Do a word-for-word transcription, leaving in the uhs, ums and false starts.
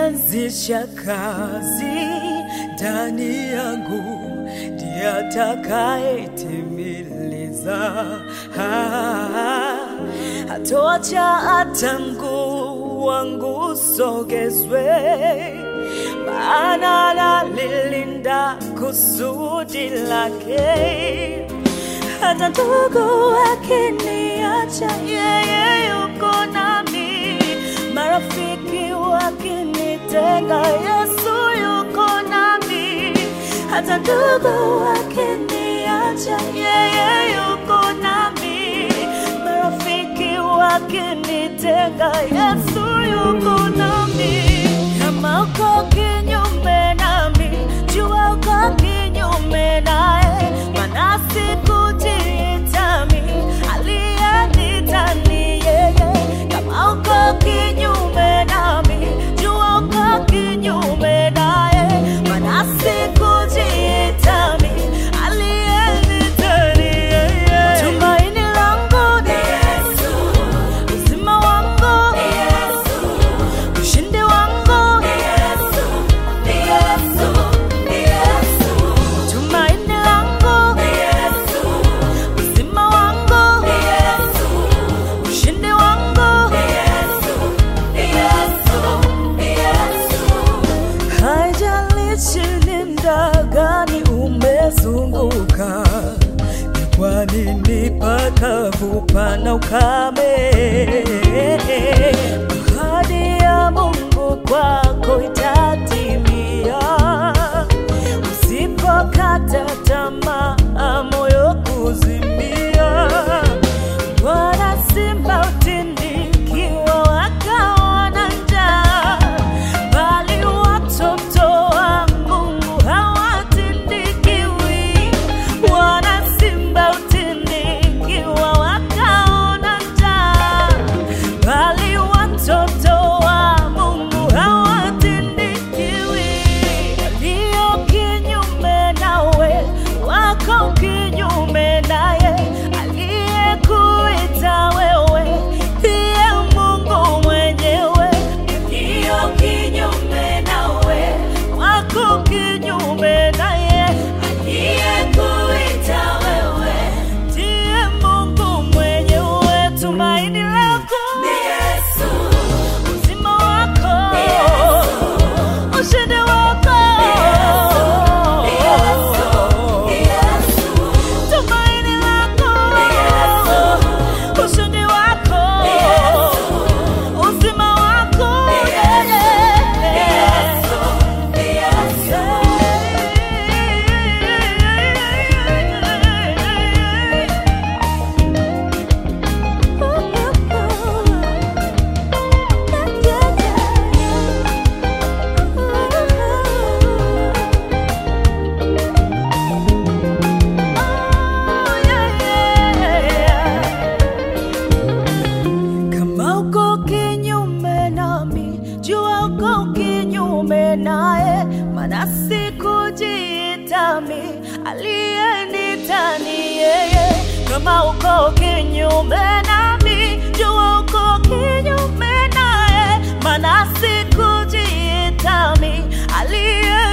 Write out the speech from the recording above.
alianzisha kazi ndani yangu ndiye atakayetimiliza. Hatoacha hata mguu wangu sogezwe, maana analilinda kusudi lake. Hata ndugu wakiniacha, yeye yuko nami. Marafiki wakinitenga, Yesu yuko nami. Hata ndugu wakiniacha, yeye yuko nami. Marafiki wakinitenga, Yesu yuko nami. Kama uko kinyume nami, jua uko kinyume naye, maana sikujitami, aliyenita ni yeye. Kama uko kinyume nami, jua uko kinyume naye, maana sikujitami, aliyenita ni yeye. Tumaini langu ni Yesu, uzima wangu ni Yesu, ushindi wangu ni Yesu, ni Yesu, ni Yesu. Tumaini langu ni Yesu, uzima wangu ni Yesu, ushindi wangu ni Yesu, ni Yesu, ni Yesu. Haijalishi ni muda gani umezunguka, ni kwa nini pakavu pana ukame. Ahadi ya Mungu kwako itatimia, usipokata tamaa moyo kuzimia. Bwana si mautinikiwa wakaona njaa, bali watoto wa Mungu hawatindikiwi. Bwana si mautinikiwa wakaona njaa, bali watoto wa Mungu hawatindikiwi. Aliyo kinyume nawe wako kinyume naye, aliyekuita wewe ndiye Mungu mwenyewe. Aliyo kinyume nawe wako kinyume naye, aliyekuita wewe ndiye Mungu mwenyewe. Tumaini lako ni Yesu, uzima wako ni Yesu, ushindi wako ni Yesu, ni Yesu. Tumaini lako ni Yesu, ushindi wako ni Yesu, uzima wako ni Yesu, ni Yesu. Kama uko kinyume nami, jua uko kinyume naye, maana sikujitami, aliyenita ni yeye. Kama uko kinyume nami, jua uko kinyume naye, maana sikujitami, aliyenita